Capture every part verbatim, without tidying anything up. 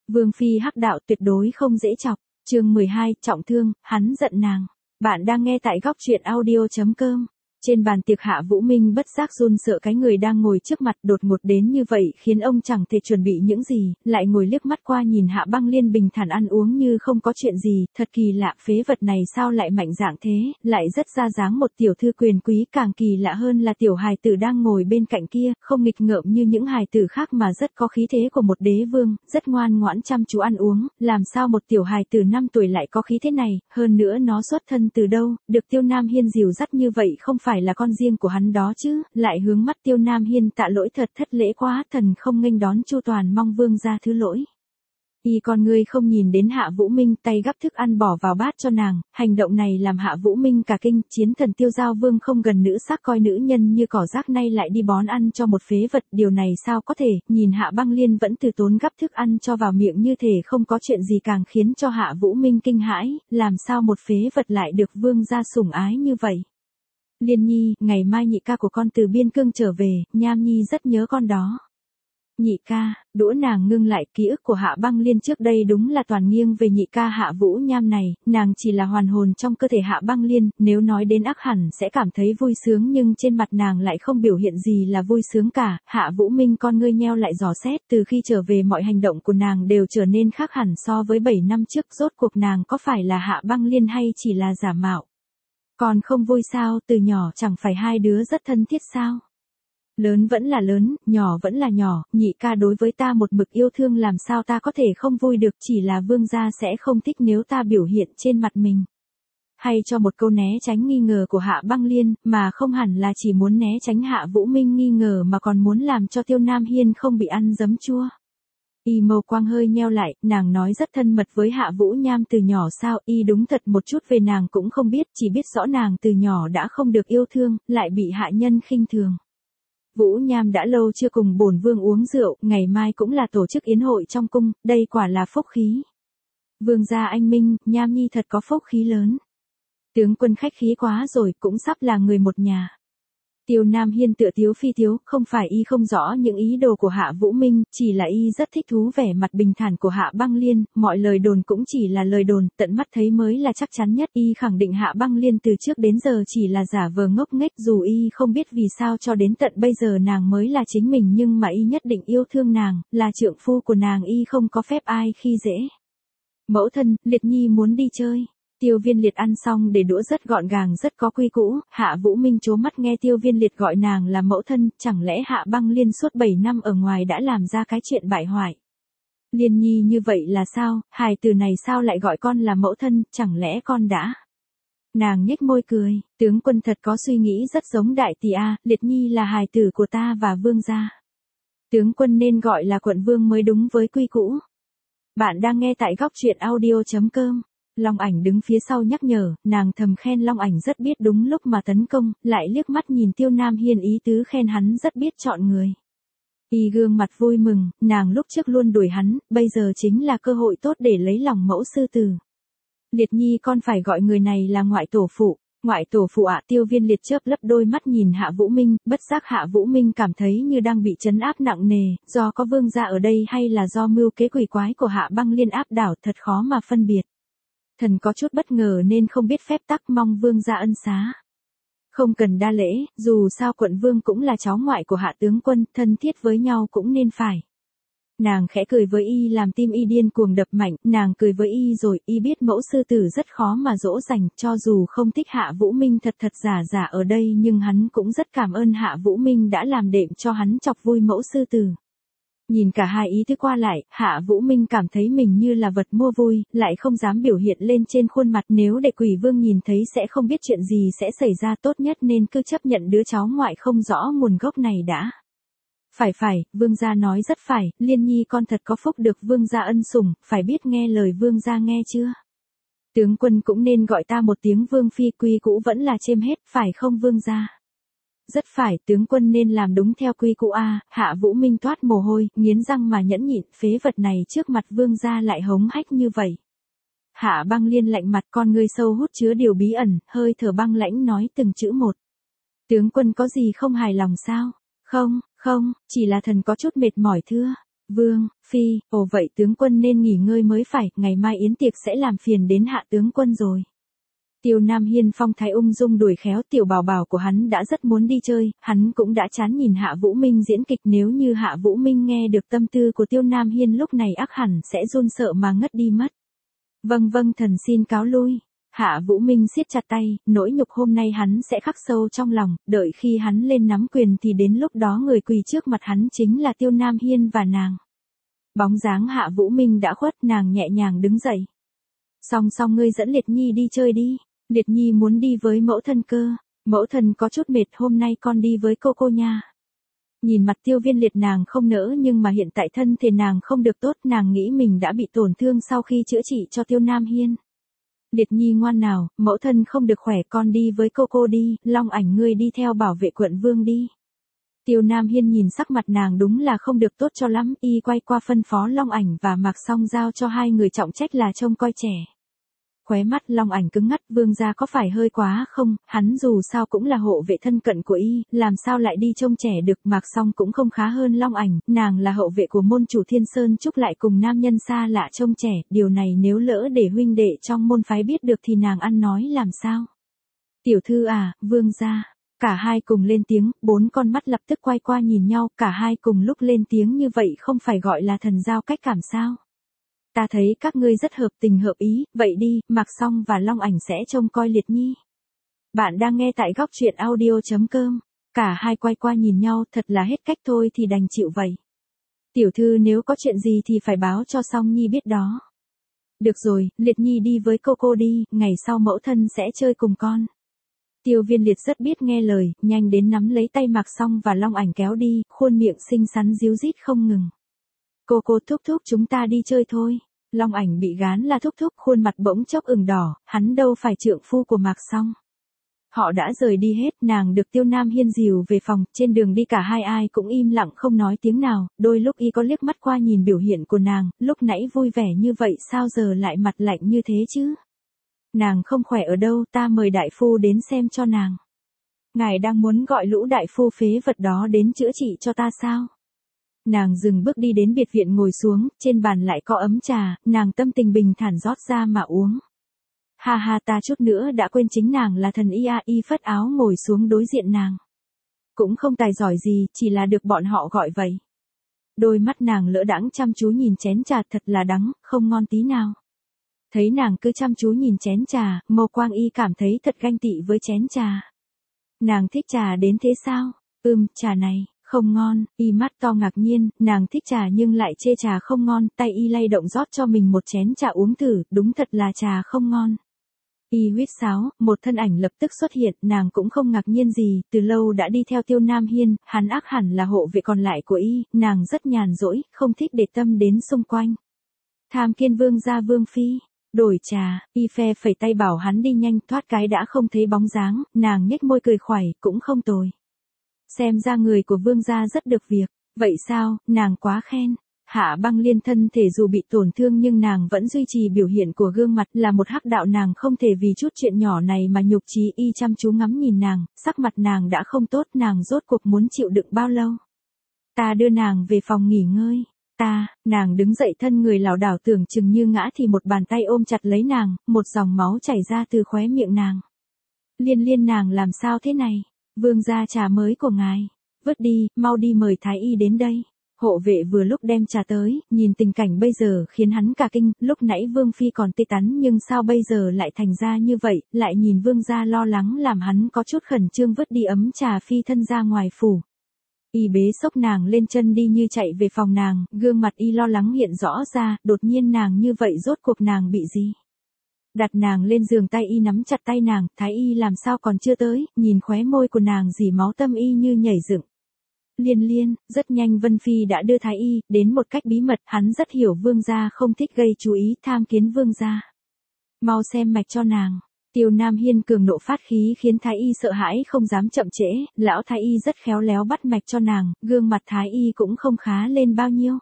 Vương phi hắc đạo tuyệt đối không dễ chọc. Chương mười hai, trọng thương, hắn giận nàng. Bạn đang nghe tại góc truyện audio chấm com. Trên bàn tiệc Hạ Vũ Minh bất giác run sợ, cái người đang ngồi trước mặt đột ngột đến như vậy khiến ông chẳng thể chuẩn bị những gì, lại ngồi liếc mắt qua nhìn Hạ Băng Liên bình thản ăn uống như không có chuyện gì, thật kỳ lạ, phế vật này sao lại mạnh dạn thế, lại rất ra dáng một tiểu thư quyền quý, càng kỳ lạ hơn là tiểu hài tử đang ngồi bên cạnh kia, không nghịch ngợm như những hài tử khác mà rất có khí thế của một đế vương, rất ngoan ngoãn chăm chú ăn uống, làm sao một tiểu hài tử năm tuổi lại có khí thế này, hơn nữa nó xuất thân từ đâu, được Tiêu Nam Hiên dìu dắt như vậy không phải phải là con riêng của hắn đó chứ, lại hướng mắt Tiêu Nam Hiên tạ lỗi, thật thất lễ quá, thần không nghênh đón chu toàn, mong vương gia thứ lỗi. Y con ngươi không nhìn đến Hạ Vũ Minh, tay gắp thức ăn bỏ vào bát cho nàng, hành động này làm Hạ Vũ Minh cả kinh, chiến thần Tiêu Giao Vương không gần nữ sắc, coi nữ nhân như cỏ rác, nay lại đi bón ăn cho một phế vật, điều này sao có thể, nhìn Hạ Băng Liên vẫn từ tốn gắp thức ăn cho vào miệng như thể không có chuyện gì, càng khiến cho Hạ Vũ Minh kinh hãi, làm sao một phế vật lại được vương gia sủng ái như vậy. Liên Nhi, ngày mai nhị ca của con từ biên cương trở về, Nham Nhi rất nhớ con đó. Nhị ca, đũa nàng ngưng lại, ký ức của Hạ Băng Liên trước đây đúng là toàn nghiêng về nhị ca Hạ Vũ Nham này, nàng chỉ là hoàn hồn trong cơ thể Hạ Băng Liên, nếu nói đến ác hẳn sẽ cảm thấy vui sướng, nhưng trên mặt nàng lại không biểu hiện gì là vui sướng cả. Hạ Vũ Minh con ngươi nheo lại dò xét, từ khi trở về mọi hành động của nàng đều trở nên khác hẳn so với bảy năm trước, rốt cuộc nàng có phải là Hạ Băng Liên hay chỉ là giả mạo? Còn không vui sao, từ nhỏ chẳng phải hai đứa rất thân thiết sao? Lớn vẫn là lớn, nhỏ vẫn là nhỏ, nhị ca đối với ta một mực yêu thương, làm sao ta có thể không vui được, chỉ là vương gia sẽ không thích nếu ta biểu hiện trên mặt mình. Hay cho một câu né tránh nghi ngờ của Hạ Băng Liên, mà không hẳn là chỉ muốn né tránh Hạ Vũ Minh nghi ngờ mà còn muốn làm cho Tiêu Nam Hiên không bị ăn giấm chua. Y mâu quang hơi nheo lại, nàng nói rất thân mật với Hạ Vũ Nham từ nhỏ sao? Y đúng thật một chút về nàng cũng không biết, chỉ biết rõ nàng từ nhỏ đã không được yêu thương, lại bị hạ nhân khinh thường. Vũ Nham đã lâu chưa cùng bổn vương uống rượu, ngày mai cũng là tổ chức yến hội trong cung, đây quả là phúc khí. Vương gia anh minh, Nham Nhi thật có phúc khí lớn. Tướng quân khách khí quá rồi, cũng sắp là người một nhà. Tiêu Nam Hiên tựa tiếu phi tiếu, không phải y không rõ những ý đồ của Hạ Vũ Minh, chỉ là y rất thích thú vẻ mặt bình thản của Hạ Băng Liên, mọi lời đồn cũng chỉ là lời đồn, tận mắt thấy mới là chắc chắn nhất. Y khẳng định Hạ Băng Liên từ trước đến giờ chỉ là giả vờ ngốc nghếch, dù y không biết vì sao cho đến tận bây giờ nàng mới là chính mình, nhưng mà y nhất định yêu thương nàng, là trượng phu của nàng, y không có phép ai khi dễ. Mẫu thân, Liệt Nhi muốn đi chơi. Tiêu Viên Liệt ăn xong để đũa rất gọn gàng, rất có quy củ. Hạ Vũ Minh trố mắt nghe Tiêu Viên Liệt gọi nàng là mẫu thân, chẳng lẽ Hạ Băng Liên suốt bảy năm ở ngoài đã làm ra cái chuyện bại hoại. Liên Nhi như vậy là sao, hài từ này sao lại gọi con là mẫu thân, chẳng lẽ con đã... Nàng nhếch môi cười, tướng quân thật có suy nghĩ rất giống đại tỷ a, Liệt Nhi là hài tử của ta và vương gia. Tướng quân nên gọi là quận vương mới đúng với quy củ. Bạn đang nghe tại góc truyện audio chấm com. Long Ảnh đứng phía sau nhắc nhở, nàng thầm khen Long Ảnh rất biết đúng lúc mà tấn công, lại liếc mắt nhìn Tiêu Nam Hiên ý tứ khen hắn rất biết chọn người. Y gương mặt vui mừng, nàng lúc trước luôn đuổi hắn, bây giờ chính là cơ hội tốt để lấy lòng mẫu sư tử. Liệt Nhi con phải gọi người này là ngoại tổ phụ. Ngoại tổ phụ ạ. Tiêu Viên Liệt chớp lấp đôi mắt nhìn Hạ Vũ Minh, bất giác Hạ Vũ Minh cảm thấy như đang bị trấn áp nặng nề, do có vương gia ở đây hay là do mưu kế quỷ quái của Hạ Băng Liên áp đảo, thật khó mà phân biệt. Thần có chút bất ngờ nên không biết phép tắc, mong vương gia ân xá. Không cần đa lễ, dù sao quận vương cũng là cháu ngoại của Hạ tướng quân, thân thiết với nhau cũng nên phải. Nàng khẽ cười với y làm tim y điên cuồng đập mạnh, nàng cười với y rồi, y biết mẫu sư tử rất khó mà dỗ dành, cho dù không thích Hạ Vũ Minh thật thật giả giả ở đây nhưng hắn cũng rất cảm ơn Hạ Vũ Minh đã làm đệm cho hắn chọc vui mẫu sư tử. Nhìn cả hai ý thức qua lại, Hạ Vũ Minh cảm thấy mình như là vật mua vui, lại không dám biểu hiện lên trên khuôn mặt, nếu để Quỷ Vương nhìn thấy sẽ không biết chuyện gì sẽ xảy ra, tốt nhất nên cứ chấp nhận đứa cháu ngoại không rõ nguồn gốc này đã. Phải phải, vương gia nói rất phải, Liên Nhi con thật có phúc được vương gia ân sủng, phải biết nghe lời vương gia nghe chưa? Tướng quân cũng nên gọi ta một tiếng vương phi, quy cũ vẫn là chêm hết, phải không vương gia? Rất phải, tướng quân nên làm đúng theo quy cũ a. Hạ Vũ Minh toát mồ hôi, nghiến răng mà nhẫn nhịn, phế vật này trước mặt vương gia lại hống hách như vậy. Hạ Băng Liên lạnh mặt, con ngươi sâu hút chứa điều bí ẩn, hơi thở băng lãnh nói từng chữ một. Tướng quân có gì không hài lòng sao? Không, không, chỉ là thần có chút mệt mỏi thưa. Vương, Phi, ồ vậy tướng quân nên nghỉ ngơi mới phải, ngày mai yến tiệc sẽ làm phiền đến Hạ tướng quân rồi. Tiêu Nam Hiên phong thái ung dung đuổi khéo, tiểu bảo bảo của hắn đã rất muốn đi chơi, hắn cũng đã chán nhìn Hạ Vũ Minh diễn kịch, nếu như Hạ Vũ Minh nghe được tâm tư của Tiêu Nam Hiên lúc này ác hẳn sẽ run sợ mà ngất đi mất. Vâng vâng thần xin cáo lui. Hạ Vũ Minh siết chặt tay, nỗi nhục hôm nay hắn sẽ khắc sâu trong lòng, đợi khi hắn lên nắm quyền thì đến lúc đó người quỳ trước mặt hắn chính là Tiêu Nam Hiên và nàng. Bóng dáng Hạ Vũ Minh đã khuất, nàng nhẹ nhàng đứng dậy. Song song ngươi dẫn Liệt Nhi đi chơi đi. Liệt Nhi muốn đi với mẫu thân cơ. Mẫu thân có chút mệt, hôm nay con đi với cô cô nha. Nhìn mặt Tiêu Viên Liệt nàng không nỡ, nhưng mà hiện tại thân thể nàng không được tốt, nàng nghĩ mình đã bị tổn thương sau khi chữa trị cho Tiêu Nam Hiên. Liệt Nhi ngoan nào, mẫu thân không được khỏe, con đi với cô cô đi, Long Ảnh ngươi đi theo bảo vệ quận vương đi. Tiêu Nam Hiên nhìn sắc mặt nàng đúng là không được tốt cho lắm, y quay qua phân phó Long Ảnh và Mạc Song giao cho hai người trọng trách là trông coi trẻ. Khóe mắt Long Ảnh cứng ngắt, vương gia có phải hơi quá không, hắn dù sao cũng là hộ vệ thân cận của y, làm sao lại đi trông trẻ được. Mạc Song cũng không khá hơn Long Ảnh, nàng là hậu vệ của môn chủ Thiên Sơn Trúc lại cùng nam nhân xa lạ trông trẻ, điều này nếu lỡ để huynh đệ trong môn phái biết được thì nàng ăn nói làm sao. Tiểu thư à, vương gia. Cả hai cùng lên tiếng, bốn con mắt lập tức quay qua nhìn nhau, cả hai cùng lúc lên tiếng như vậy không phải gọi là thần giao cách cảm sao. Ta thấy các ngươi rất hợp tình hợp ý, vậy đi, Mạc Song và Long Ảnh sẽ trông coi Liệt Nhi. Bạn đang nghe tại góc truyện audio chấm com. Cả hai quay qua nhìn nhau, thật là hết cách thôi thì đành chịu vậy. Tiểu thư nếu có chuyện gì thì phải báo cho Song Nhi biết đó. Được rồi, Liệt Nhi đi với cô cô đi, ngày sau mẫu thân sẽ chơi cùng con. Tiêu Viên Liệt rất biết nghe lời, nhanh đến nắm lấy tay Mạc Song và Long Ảnh kéo đi, khuôn miệng xinh xắn díu dít không ngừng. Cô cô thúc thúc chúng ta đi chơi thôi. Long Ảnh bị gán là thúc thúc, khuôn mặt bỗng chốc ửng đỏ, hắn đâu phải trượng phu của Mạc Song. Họ đã rời đi hết, nàng được Tiêu Nam Hiên dìu về phòng, trên đường đi cả hai ai cũng im lặng không nói tiếng nào, đôi lúc y có liếc mắt qua nhìn biểu hiện của nàng, lúc nãy vui vẻ như vậy sao giờ lại mặt lạnh như thế chứ? Nàng không khỏe ở đâu, ta mời đại phu đến xem cho nàng. Ngài đang muốn gọi lũ đại phu phế vật đó đến chữa trị cho ta sao? Nàng dừng bước đi đến biệt viện ngồi xuống, trên bàn lại có ấm trà, nàng tâm tình bình thản rót ra mà uống. Ha ha ta chút nữa đã quên chính nàng là thần y a, y phất áo ngồi xuống đối diện nàng. Cũng không tài giỏi gì, chỉ là được bọn họ gọi vậy. Đôi mắt nàng lỡ đãng chăm chú nhìn chén trà thật là đắng, không ngon tí nào. Thấy nàng cứ chăm chú nhìn chén trà, Mâu Quang Y cảm thấy thật ganh tị với chén trà. Nàng thích trà đến thế sao? Ừm, trà này, không ngon, Y mắt to ngạc nhiên, nàng thích trà nhưng lại chê trà không ngon, tay Y lay động rót cho mình một chén trà uống thử, đúng thật là trà không ngon. Y huýt sáo, một thân ảnh lập tức xuất hiện, nàng cũng không ngạc nhiên gì, từ lâu đã đi theo Tiêu Nam Hiên, hắn ác hẳn là hộ vệ còn lại của Y, nàng rất nhàn rỗi, không thích để tâm đến xung quanh. Tham Kiên Vương gia Vương Phi. Đổi trà, Y phe phẩy tay bảo hắn đi nhanh, thoát cái đã không thấy bóng dáng, nàng nhếch môi cười khoảy, cũng không tồi. Xem ra người của vương gia rất được việc, vậy sao, nàng quá khen. Hạ Băng Liên thân thể dù bị tổn thương nhưng nàng vẫn duy trì biểu hiện của gương mặt, là một hắc đạo, nàng không thể vì chút chuyện nhỏ này mà nhục chí. Y chăm chú ngắm nhìn nàng, sắc mặt nàng đã không tốt, nàng rốt cuộc muốn chịu đựng bao lâu. Ta đưa nàng về phòng nghỉ ngơi. Ta, nàng đứng dậy thân người lảo đảo tưởng chừng như ngã thì một bàn tay ôm chặt lấy nàng, một dòng máu chảy ra từ khóe miệng nàng. Liên Liên nàng làm sao thế này? Vương gia trà mới của ngài. Vứt đi, mau đi mời thái y đến đây. Hộ vệ vừa lúc đem trà tới, nhìn tình cảnh bây giờ khiến hắn cả kinh, lúc nãy Vương Phi còn tê tắn nhưng sao bây giờ lại thành ra như vậy, lại nhìn Vương gia lo lắng làm hắn có chút khẩn trương vứt đi ấm trà phi thân ra ngoài phủ. Y bế xốc nàng lên chân đi như chạy về phòng nàng, gương mặt Y lo lắng hiện rõ ra, đột nhiên nàng như vậy rốt cuộc nàng bị gì? Đặt nàng lên giường, tay Y nắm chặt tay nàng, thái y làm sao còn chưa tới, nhìn khóe môi của nàng dì máu, tâm Y như nhảy dựng. Liên Liên, rất nhanh Vân Phi đã đưa thái y đến một cách bí mật, hắn rất hiểu vương gia không thích gây chú ý, tham kiến vương gia. Mau xem mạch cho nàng. Tiêu Nam Hiên cường nộ phát khí khiến thái y sợ hãi không dám chậm trễ, lão thái y rất khéo léo bắt mạch cho nàng, gương mặt thái y cũng không khá lên bao nhiêu.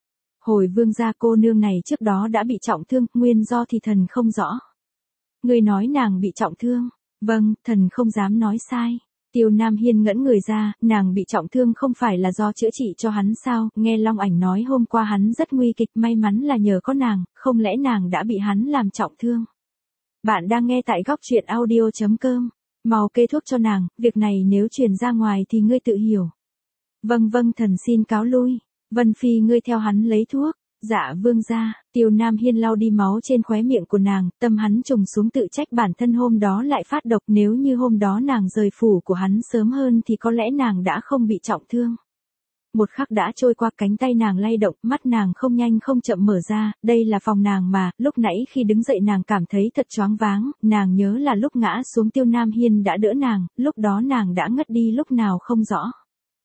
Hồi vương gia cô nương này trước đó đã bị trọng thương, nguyên do thì thần không rõ. Người nói nàng bị trọng thương, vâng, thần không dám nói sai. Tiêu Nam Hiên ngẩn người ra, nàng bị trọng thương không phải là do chữa trị cho hắn sao, nghe Long Ảnh nói hôm qua hắn rất nguy kịch, may mắn là nhờ có nàng, không lẽ nàng đã bị hắn làm trọng thương. Bạn đang nghe tại góc truyện audio chấm com, mau kê thuốc cho nàng, việc này nếu truyền ra ngoài thì ngươi tự hiểu. Vâng vâng thần xin cáo lui, Vân Phi ngươi theo hắn lấy thuốc. Dạ vương gia. Tiêu Nam Hiên lau đi máu trên khóe miệng của nàng, tâm hắn trùng xuống tự trách bản thân hôm đó lại phát độc, nếu như hôm đó nàng rời phủ của hắn sớm hơn thì có lẽ nàng đã không bị trọng thương. Một khắc đã trôi qua, cánh tay nàng lay động, mắt nàng không nhanh không chậm mở ra, đây là phòng nàng mà, lúc nãy khi đứng dậy nàng cảm thấy thật choáng váng, nàng nhớ là lúc ngã xuống Tiêu Nam Hiên đã đỡ nàng, lúc đó nàng đã ngất đi lúc nào không rõ.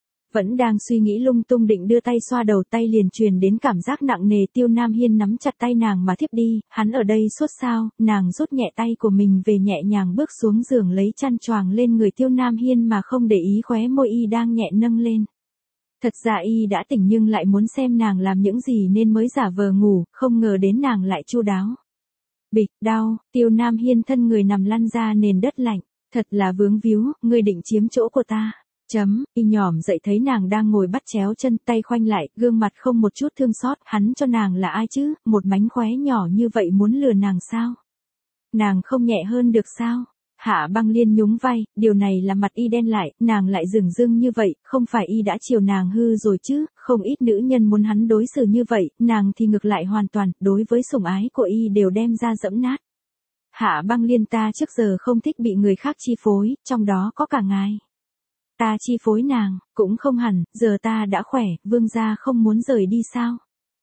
Vẫn đang suy nghĩ lung tung định đưa tay xoa đầu, tay liền truyền đến cảm giác nặng nề. Tiêu Nam Hiên nắm chặt tay nàng mà thiếp đi, hắn ở đây sốt sao, nàng rút nhẹ tay của mình về, nhẹ nhàng bước xuống giường lấy chăn choàng lên người Tiêu Nam Hiên mà không để ý khóe môi y đang nhẹ nâng lên. Thật ra y đã tỉnh nhưng lại muốn xem nàng làm những gì nên mới giả vờ ngủ, không ngờ đến nàng lại chu đáo. Bịch, đau, Tiêu Nam Hiên thân người nằm lăn ra nền đất lạnh, thật là vướng víu, ngươi định chiếm chỗ của ta. Chấm, y nhỏm dậy thấy nàng đang ngồi bắt chéo chân, tay khoanh lại, gương mặt không một chút thương xót, hắn cho nàng là ai chứ, một mánh khóe nhỏ như vậy muốn lừa nàng sao? Nàng không nhẹ hơn được sao? Hạ Băng Liên nhún vai, điều này là mặt y đen lại, nàng lại dửng dưng như vậy, không phải y đã chiều nàng hư rồi chứ, không ít nữ nhân muốn hắn đối xử như vậy, nàng thì ngược lại hoàn toàn, đối với sủng ái của y đều đem ra dẫm nát. Hạ Băng Liên, ta trước giờ không thích bị người khác chi phối, trong đó có cả ngài. Ta chi phối nàng, cũng không hẳn, giờ ta đã khỏe, vương gia không muốn rời đi sao?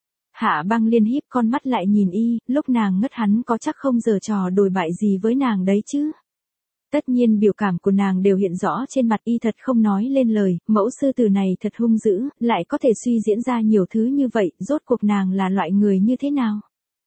Hạ Băng Liên híp con mắt lại nhìn y, lúc nàng ngất hắn có chắc không giở trò đồi bại gì với nàng đấy chứ? Tất nhiên biểu cảm của nàng đều hiện rõ trên mặt y, thật không nói lên lời, mẫu sư tử này thật hung dữ, lại có thể suy diễn ra nhiều thứ như vậy, rốt cuộc nàng là loại người như thế nào?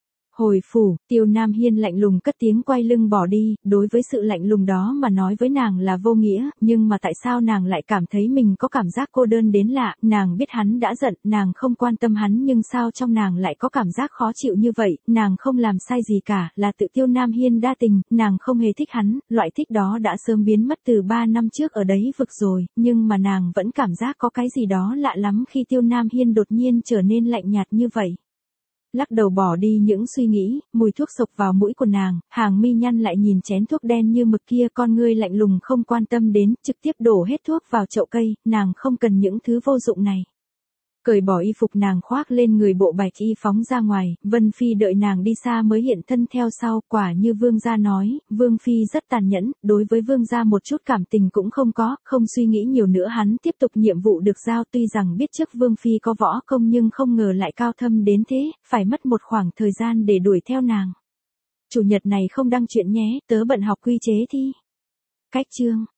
Hồi phủ, Tiêu Nam Hiên lạnh lùng cất tiếng quay lưng bỏ đi, đối với sự lạnh lùng đó mà nói với nàng là vô nghĩa, nhưng mà tại sao nàng lại cảm thấy mình có cảm giác cô đơn đến lạ, nàng biết hắn đã giận, nàng không quan tâm hắn nhưng sao trong nàng lại có cảm giác khó chịu như vậy, nàng không làm sai gì cả, là tự Tiêu Nam Hiên đa tình, nàng không hề thích hắn, loại thích đó đã sớm biến mất từ ba năm trước ở đấy vực rồi, nhưng mà nàng vẫn cảm giác có cái gì đó lạ lắm khi Tiêu Nam Hiên đột nhiên trở nên lạnh nhạt như vậy. Lắc đầu bỏ đi những suy nghĩ, mùi thuốc sộc vào mũi của nàng, hàng mi nhăn lại nhìn chén thuốc đen như mực kia, con ngươi lạnh lùng không quan tâm đến, trực tiếp đổ hết thuốc vào chậu cây, nàng không cần những thứ vô dụng này. Cởi bỏ y phục nàng khoác lên người bộ bạch y phóng ra ngoài, Vân Phi đợi nàng đi xa mới hiện thân theo sau, quả như vương gia nói, Vương Phi rất tàn nhẫn, đối với vương gia một chút cảm tình cũng không có, không suy nghĩ nhiều nữa hắn tiếp tục nhiệm vụ được giao, tuy rằng biết trước Vương Phi có võ công nhưng không ngờ lại cao thâm đến thế, phải mất một khoảng thời gian để đuổi theo nàng. Chủ nhật này không đăng chuyện nhé, tớ bận học quy chế thi. Cách chương.